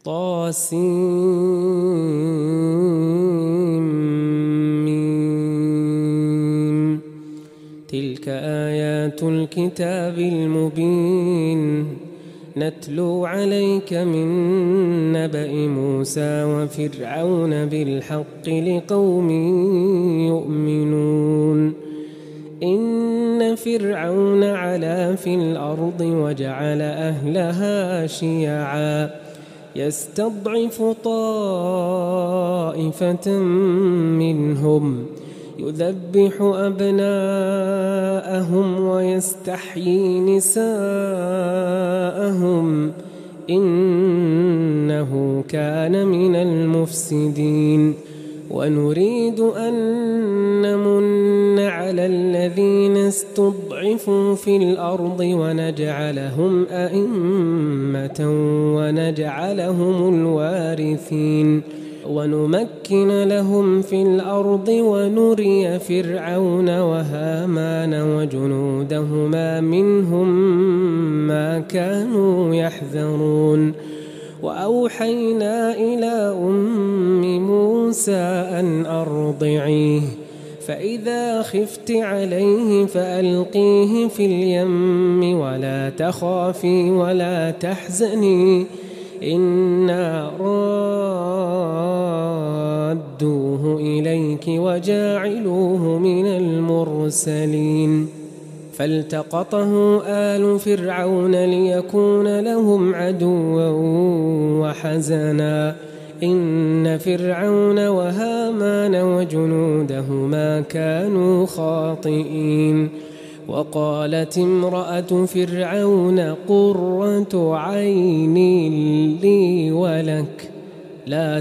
طاسيم. تلك آيات الكتاب المبين نتلو عليك من نبأ موسى وفرعون بالحق لقوم يؤمنون. إن فرعون علا في الأرض وجعل أهلها شيعا يستضعف طائفة منهم يذبح أبناءهم ويستحيي نساءهم إنه كان من المفسدين. ونريد أن نمن على الذين استضعفوا في الأرض ونجعلهم أئمة ونجعلهم الوارثين ونمكن لهم في الأرض ونري فرعون وهامان وجنودهما منهم ما كانوا يحذرون. وأوحينا إلى أم موسى أن أرضعيه فإذا خفت عليه فألقيه في اليم ولا تخافي ولا تحزني إنا رادوه إليك وجاعلوه من المرسلين. فالتقطه آل فرعون ليكون لهم عدوا وحزنا إن فرعون وهامان وجنودهما كانوا خاطئين. وقالت امرأة فرعون قرة عين لي ولك لا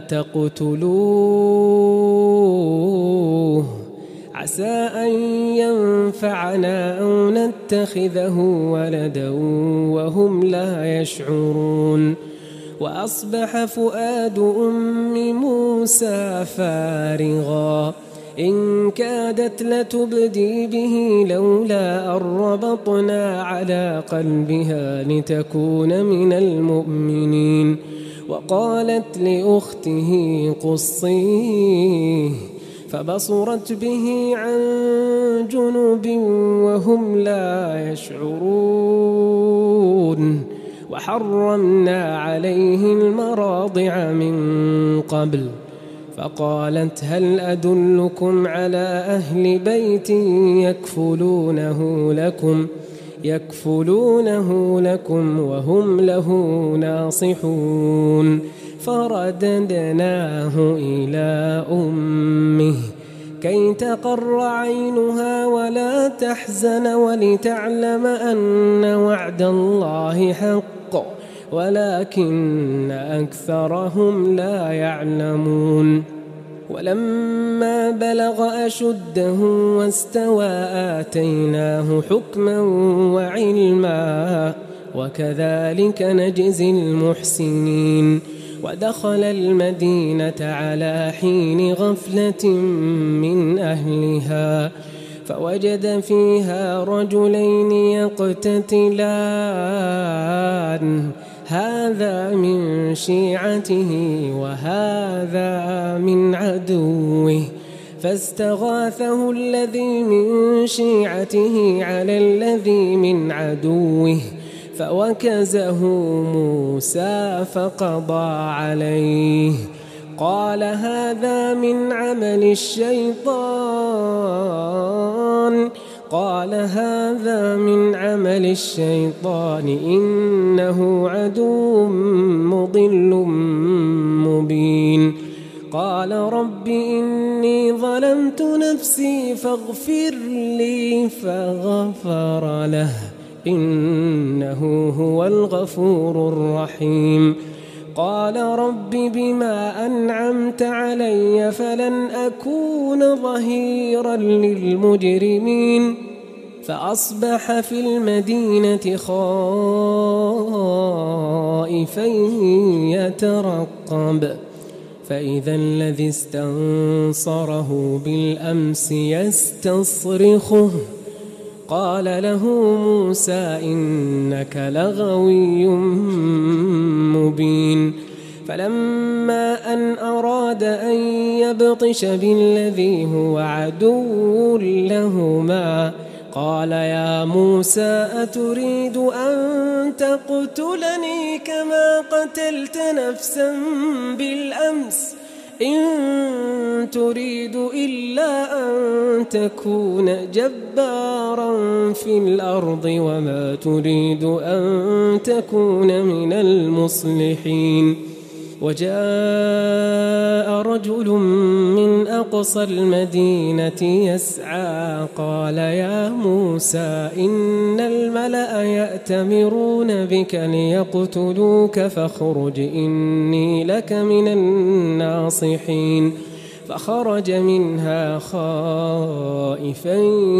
تقتلوه عسى أن ينفعنا أو نتخذه ولدا وهم لا يشعرون. وأصبح فؤاد أم موسى فارغا إن كادت لتبدي به لولا أن ربطنا على قلبها لتكون من المؤمنين. وقالت لأخته قصيه فبصرت به عن جنب وهم لا يشعرون. وحرمنا عليه المراضع من قبل فقالت هل أدلكم على أهل بيت يكفلونه لكم وهم له ناصحون. فرددناه إلى أمه كي تقر عينها ولا تحزن ولتعلم أن وعد الله حق ولكن أكثرهم لا يعلمون. ولما بلغ أشده واستوى آتيناه حكما وعلما وكذلك نجزي المحسنين. ودخل المدينة على حين غفلة من أهلها فوجد فيها رجلين يقتتلان هذا من شيعته وهذا من عدوه فاستغاثه الذي من شيعته على الذي من عدوه فوكزه موسى فقضى عليه قال هذا من عمل الشيطان إنه عدو مضل مبين. قال رب إني ظلمت نفسي فاغفر لي فغفر له إنه هو الغفور الرحيم. قال رب بما أنعمت علي فلن أكون ظهيرا للمجرمين. فأصبح في المدينة خائفا يترقب فإذا الذي استنصره بالأمس يستصرخه قال له موسى إنك لغوي مبين. فلما أن أراد أن يبطش بالذي هو عدو لهما قال يا موسى أتريد أن تقتلني كما قتلت نفسا بالأمس إن تريد إلا أن تكون جبارا في الأرض وما تريد أن تكون من المصلحين. وجاء رجل من أقصى المدينة يسعى قال يا موسى إن الملأ يأتمرون بك ليقتلوك فاخرج إني لك من الناصحين. فخرج منها خائفا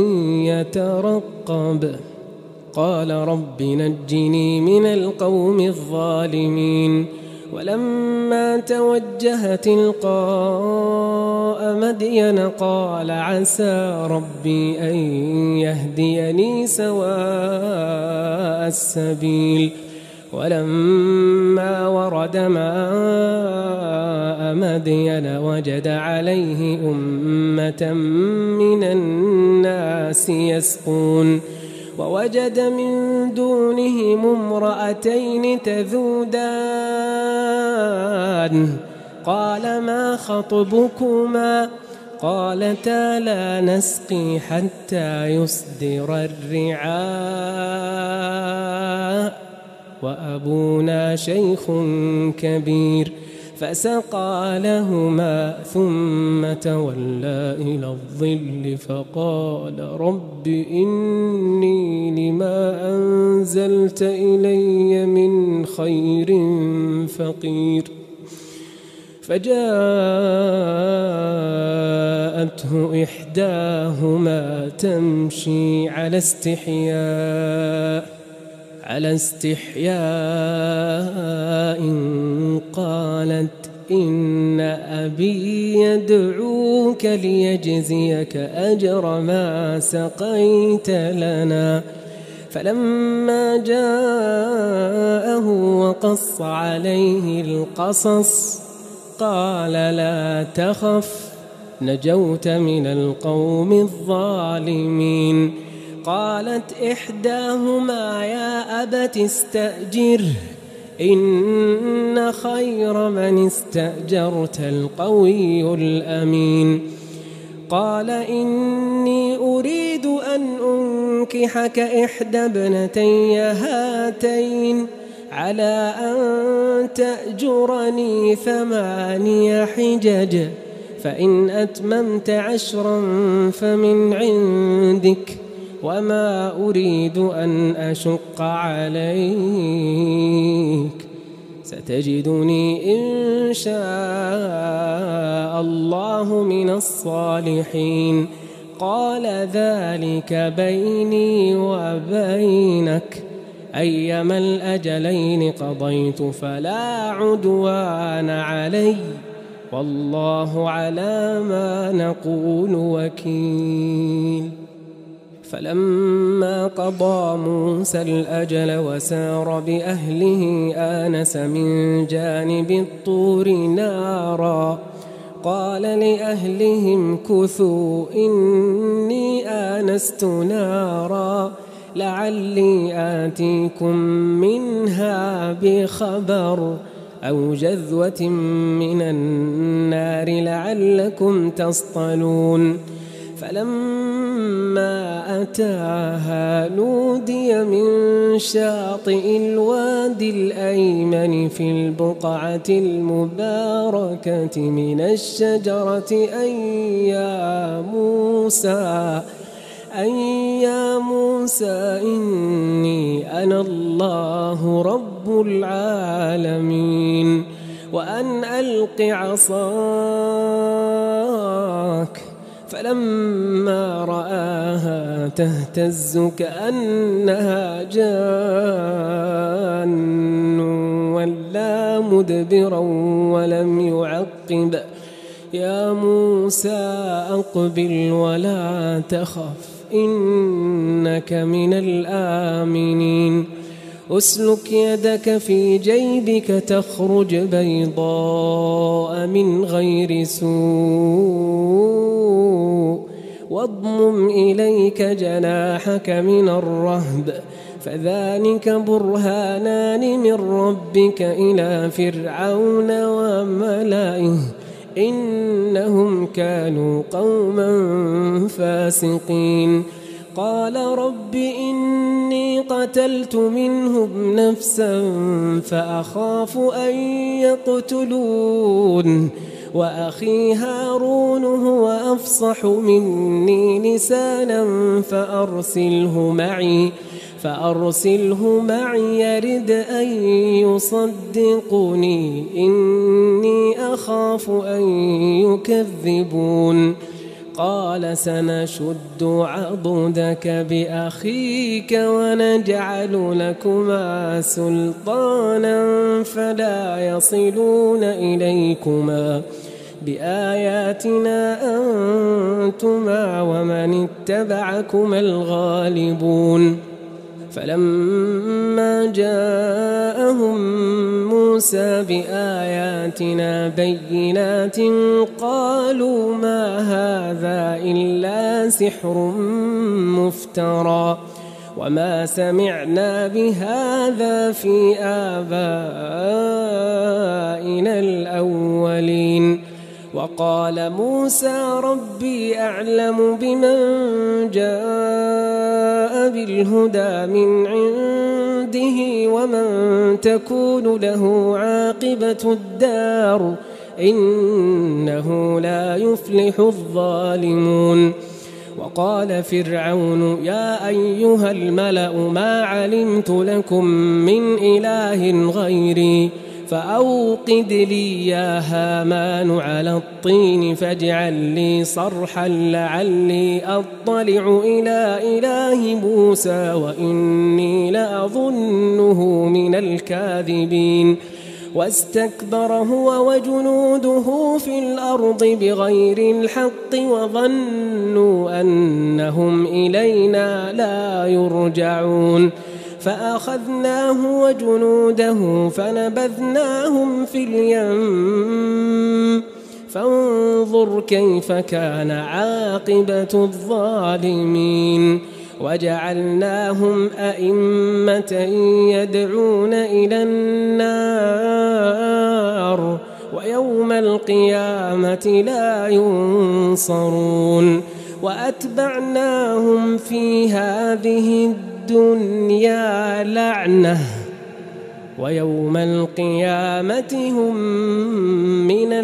يترقب قال رب نجني من القوم الظالمين. ولما توجه تلقاء مدين قال عسى ربي أن يهديني سواء السبيل. ولما ورد ماء مدين وجد عليه أمة من الناس يسقون ووجد من دونهم امرأتين تذودان قال ما خطبكما قالتا لا نسقي حتى يصدر الرعاء وأبونا شيخ كبير فسقى لهما ثم تولى إلى الظل فقال رب إني لما أنزلت إلي من خير فقير. فجاءته إحداهما تمشي على استحياء قالت إن أبي يدعوك ليجزيك أجر ما سقيت لنا. فلما جاءه وقص عليه القصص قال لا تخف نجوت من القوم الظالمين. قالت إحداهما يا أبت استأجره إن خير من استأجرت القوي الأمين. قال إني أريد أن أنكحك إحدى ابنتي هاتين على أن تأجرني 8 حجج فإن أتممت 10 فمن عندك وما أريد أن أشق عليك ستجدني إن شاء الله من الصالحين. قال ذلك بيني وبينك أيما الأجلين قضيت فلا عدوان علي والله على ما نقول وكيل. فلما قضى موسى الأجل وسار بأهله آنس من جانب الطور نارا قال لأهلهم كثوا إني آنست نارا لعلي آتيكم منها بخبر أو جذوة من النار لعلكم تصطلون. فلما أتاها نودي من شاطئ الوادي الأيمن في البقعة المباركة من الشجرة أن يا موسى إني أنا الله رب العالمين وأن ألق عصاك. فلما رآها تهتز كأنها جان ولا مدبرا ولم يعقب يا موسى أقبل ولا تخف إنك من الآمنين. أسلك يدك في جيبك تخرج بيضاء من غير سوء واضمم إليك جناحك من الرهب فذلك برهانان من ربك إلى فرعون وملئه إنهم كانوا قوما فاسقين قال رب إني قتلت منهم نفسا فأخاف أن يقتلون وأخي هارون هو أفصح مني لسانا فأرسله معي يرد أن يصدقني إني أخاف أن يكذبون قال سنشد عضدك بأخيك ونجعل لكما سلطانا فلا يصلون إليكما بآياتنا أنتما ومن اتبعكما الغالبون فلما جاءهم موسى بآياتنا بينات قالوا ما هذا إلا سحر مفترى وما سمعنا بهذا في آبائنا الأولين وقال موسى ربي أعلم بمن جاء بالهدى من عنده ومن تكون له عاقبة الدار إنه لا يفلح الظالمون وقال فرعون يا أيها الملأ ما علمت لكم من إله غيري فأوقد لي يا هامان على الطين فاجعل لي صرحا لعلي أطلع إلى إله موسى وإني لأظنه من الكاذبين واستكبر هو وجنوده في الأرض بغير الحق وظنوا أنهم إلينا لا يرجعون فأخذناه وجنوده فنبذناهم في اليم فانظر كيف كان عاقبة الظالمين وجعلناهم أئمة يدعون إلى النار ويوم القيامة لا ينصرون وأتبعناهم في هذه الدنيا لعنة ويوم القيامة هم من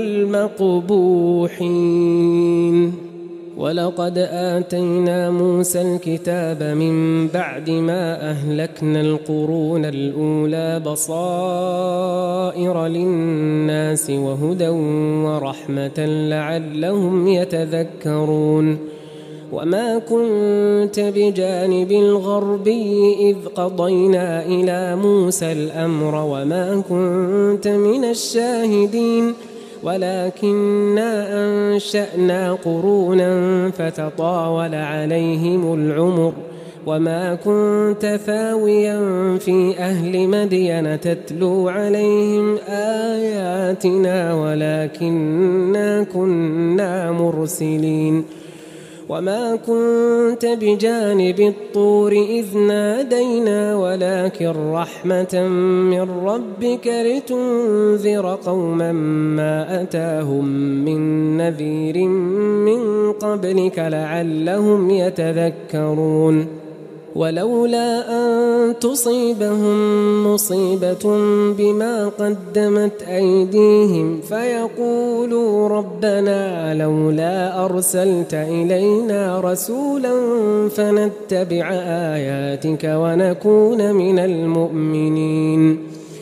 المقبوحين ولقد آتينا موسى الكتاب من بعد ما أهلكنا القرون الأولى بصائر للناس وهدى ورحمة لعلهم يتذكرون وما كنت بجانب الغربي إذ قضينا إلى موسى الأمر وما كنت من الشاهدين ولكننا أنشأنا قرونا فتطاول عليهم العمر وما كنت ثاويا في أهل مدين تتلو عليهم آياتنا ولكننا كنا مرسلين وما كنت بجانب الطور إذ نادينا ولكن رحمة من ربك لتنذر قوما ما أتاهم من نذير من قبلك لعلهم يتذكرون ولولا أن تصيبهم مصيبة بما قدمت أيديهم فيقولوا ربنا لولا أرسلت إلينا رسولا فنتبع آياتك ونكون من المؤمنين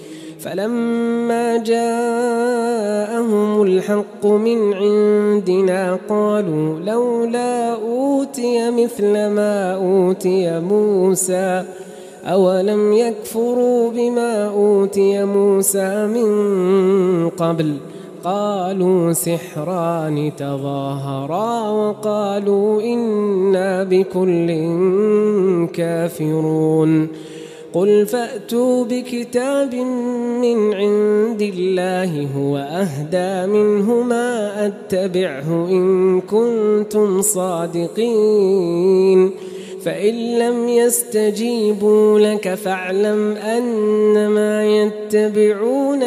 فلما جاءهم الحق من عندنا قالوا لولا أوتي مثل ما أوتي موسى أولم يكفروا بما أوتي موسى من قبل قالوا سحران تظاهرا وقالوا إنا بكل كافرون قل فأتوا بكتاب من عند الله هو أهدى منهما أتبعه إن كنتم صادقين فإن لم يستجيبوا لك فاعلم أنما يتبعون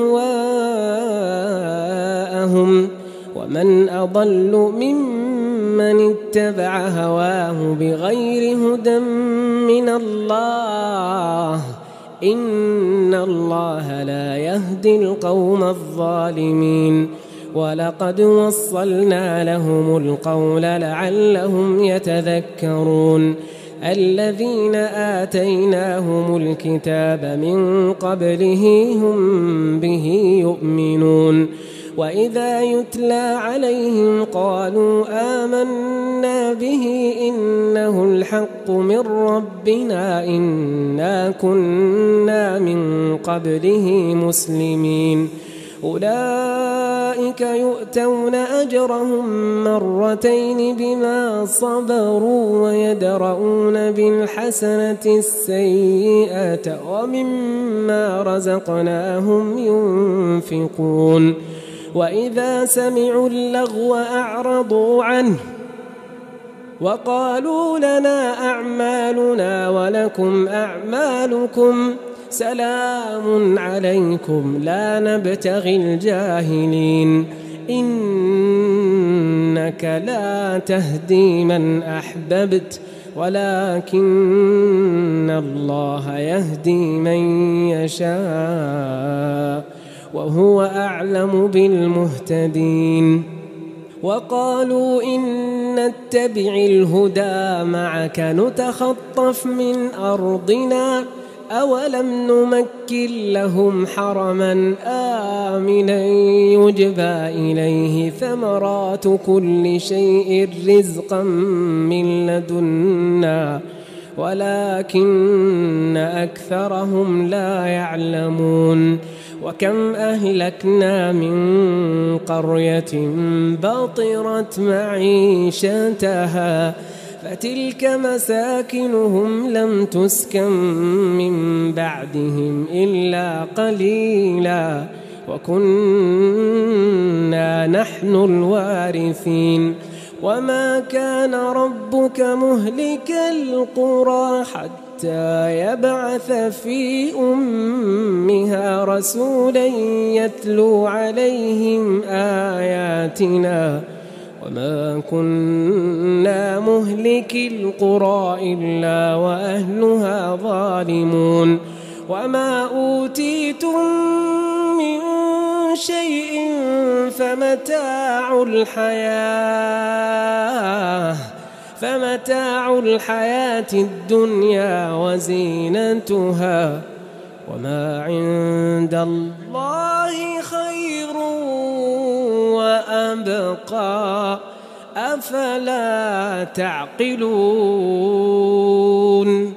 أهواءهم ومن أضل ممن اتبع هواه بغير هدى من الله إن الله لا يهدي القوم الظالمين ولقد وصلنا لهم القول لعلهم يتذكرون الذين آتيناهم الكتاب من قبله هم به يؤمنون وإذا يتلى عليهم قالوا آمنا به إنه الحق من ربنا إنا كنا من قبله مسلمين أولئك يؤتون أجرهم مرتين بما صبروا ويدرؤون بالحسنة السيئة ومما رزقناهم ينفقون وإذا سمعوا اللغو أعرضوا عنه وقالوا لنا أعمالنا ولكم أعمالكم سلام عليكم لا نبتغي الجاهلين إنك لا تهدي من أحببت ولكن الله يهدي من يشاء وهو أعلم بالمهتدين وقالوا إن نتبع الهدى معك نتخطف من أرضنا أولم نمكن لهم حرما آمنا يجبى إليه ثمرات كل شيء رزقا من لدنا ولكن أكثرهم لا يعلمون وكم أهلكنا من قرية بطرت معيشتها فتلك مساكنهم لم تسكن من بعدهم إلا قليلا وكنا نحن الوارثين وما كان ربك مهلك القرى حتى يبعث في أمها رسولا يتلو عليهم آياتنا وما كنا مهلك القرى إلا وأهلها ظالمون وما أوتيتم من شيء فمتاع الحياة الدنيا وزينتها وما عند الله خير وأبقى أفلا تعقلون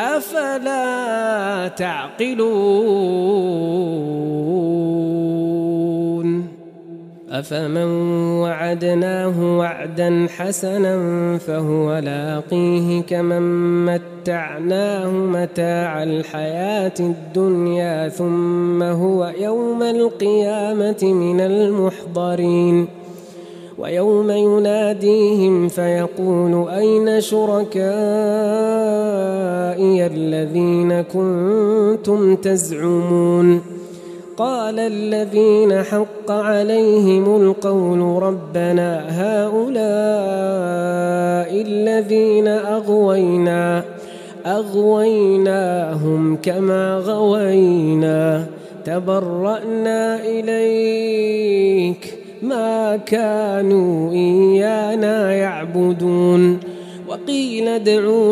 أفمن وعدناه وعدا حسنا فهو لاقيه كمن متعناه متاع الحياة الدنيا ثم هو يوم القيامة من المحضرين ويوم يناديهم فيقول أين شركائي الذين كنتم تزعمون قال الذين حق عليهم القول ربنا هؤلاء الذين أغويناهم كما غوينا تبرأنا إليك ما كانوا إيانا يعبدون وقيل ادعوا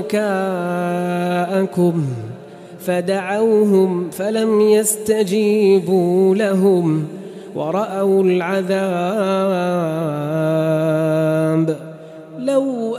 شركاءكم فدعوهم فلم يستجيبوا لهم ورأوا العذاب لو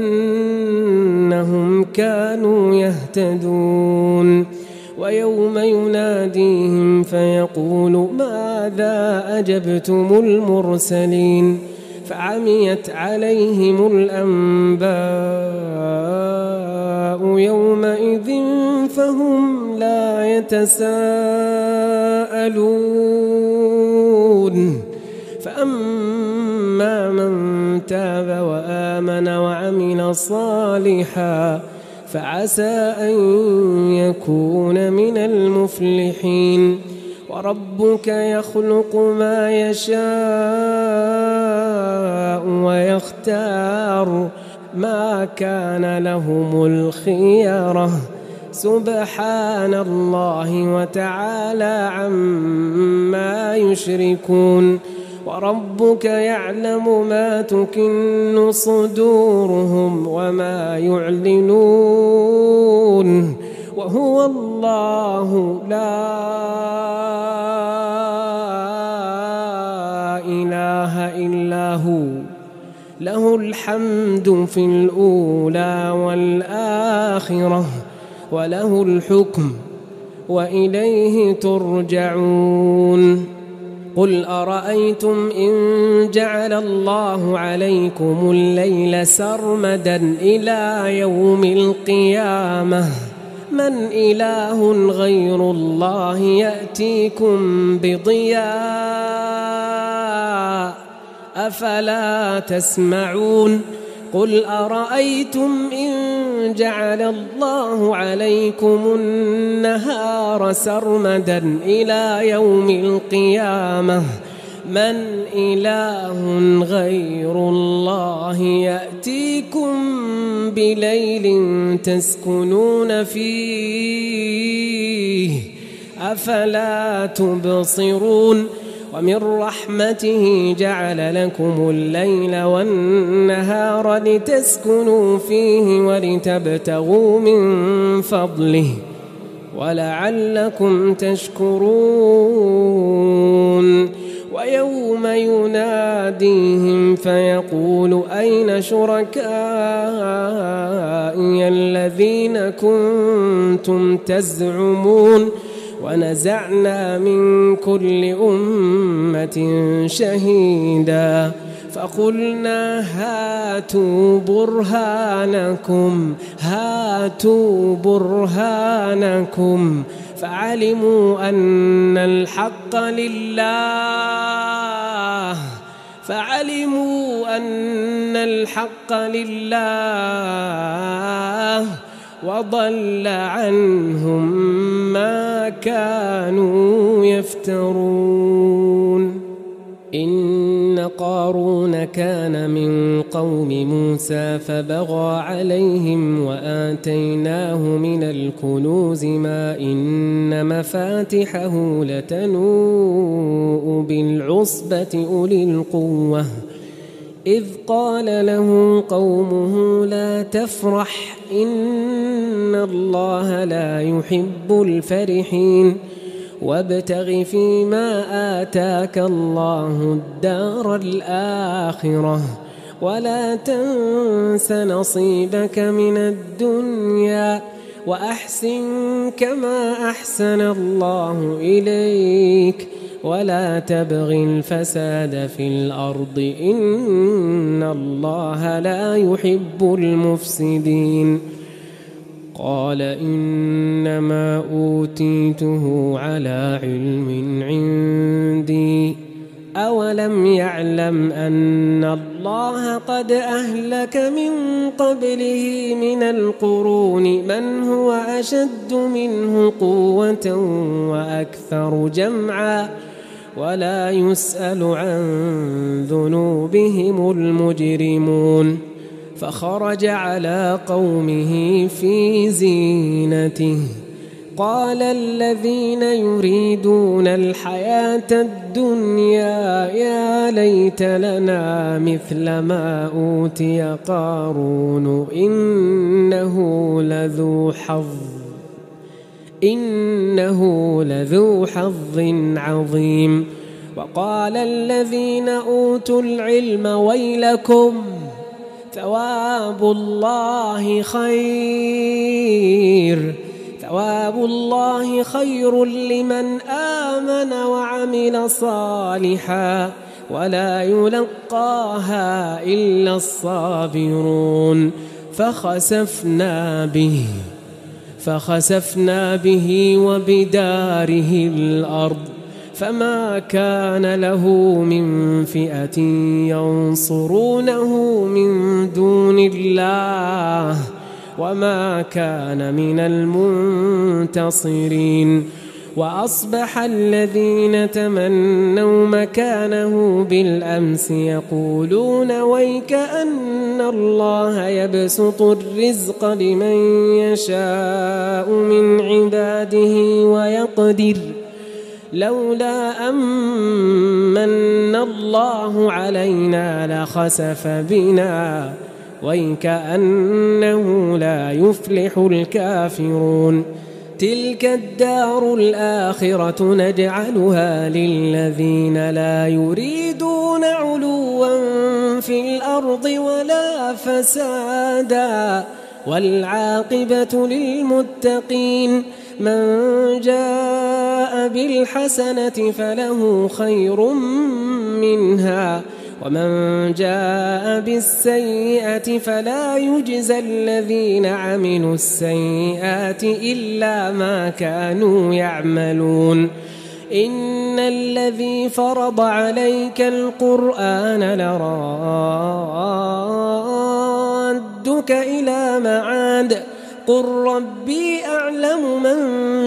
أنهم كانوا يهتدون ويوم يناديهم فيقول ماذا أجبتم المرسلين فعميت عليهم الأنباء يومئذ فهم لا يتساءلون فأما من تاب وآمن وعمل صالحا فعسى أن يكون من المفلحين وربك يخلق ما يشاء ويختار ما كان لهم الخيرة سبحان الله وتعالى عما يشركون وربك يعلم ما تكن صدورهم وما يعلنون وهو الله لا إله إلا هو له الحمد في الأولى والآخرة وله الحكم وإليه ترجعون قل أرأيتم إن جعل الله عليكم الليل سرمدا إلى يوم القيامة من إله غير الله يأتيكم بضياء أفلا تسمعون قل أرأيتم إن جعل الله عليكم النهار سرمدا إلى يوم القيامة من إله غير الله يأتيكم بليل تسكنون فيه أفلا تبصرون ومن رحمته جعل لكم الليل والنهار لتسكنوا فيه ولتبتغوا من فضله ولعلكم تشكرون ويوم يناديهم فيقول أين شركائي الذين كنتم تزعمون ونزعنا من كل أمة شهيدا فقلنا هاتوا برهانكم فعلموا أن الحق لله وضل عنهم ما كانوا يفترون إن قارون كان من قوم موسى فبغى عليهم وآتيناه من الكنوز ما إن مفاتحه لتنوء بالعصبة أولي القوة إذ قال له قومه لا تفرح إن الله لا يحب الفرحين وابتغ فيما آتاك الله الدار الآخرة ولا تنس نصيبك من الدنيا وأحسن كما أحسن الله إليك ولا تبغ الفساد في الأرض إن الله لا يحب المفسدين قال إنما أوتيته على علم عندي أولم يعلم أن الله قد أهلك من قبله من القرون من هو أشد منه قوة وأكثر جمعا ولا يسأل عن ذنوبهم المجرمون فخرج على قومه في زينته قال الذين يريدون الحياة الدنيا يا ليت لنا مثل ما أوتي قارون إنه لذو حظ عظيم وقال الذين أوتوا العلم ويلكم ثواب الله خير لمن آمن وعمل صالحا ولا يلقاها إلا الصابرون فخسفنا به وبداره الأرض فما كان له من فئة ينصرونه من دون الله وما كان من المنتصرين. وأصبح الذين تمنوا مكانه بالأمس يقولون ويك أن الله يبسط الرزق لمن يشاء من عباده ويقدر لولا أمن الله علينا لخسف بنا ويك أنه لا يفلح الكافرون. تلك الدار الآخرة نجعلها للذين لا يريدون علوا في الأرض ولا فسادا والعاقبة للمتقين. من جاء بالحسنة فله خير منها ومن جاء بالسيئة فلا يجزى الذين عملوا السيئات إلا ما كانوا يعملون. إن الذي فرض عليك القرآن لرادك إلى معاد قل ربي أعلم من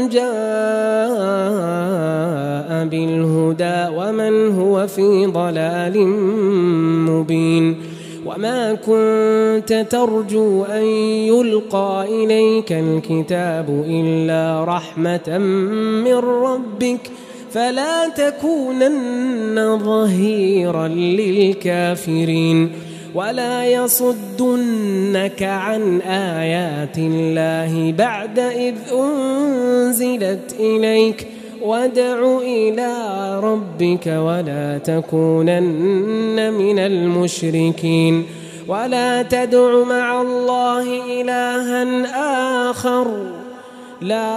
جاء بالهدى ومن هو في ضلال مبين. وما كنت ترجو أن يلقى إليك الكتاب إلا رحمة من ربك فلا تكونن ظهيرا للكافرين. ولا يصدنك عن آيات الله بعد إذ أنزلت إليك وادع إلى ربك ولا تكونن من المشركين. ولا تدع مع الله إلها آخر لا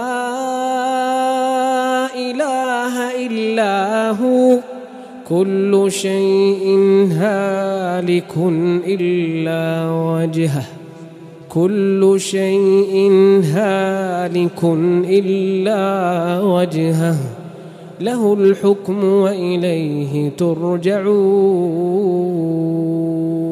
إله إلا هو كل شيء هالك إلا وجهه كل شيء هالك إلا وجهه له الحكم وإليه ترجعون.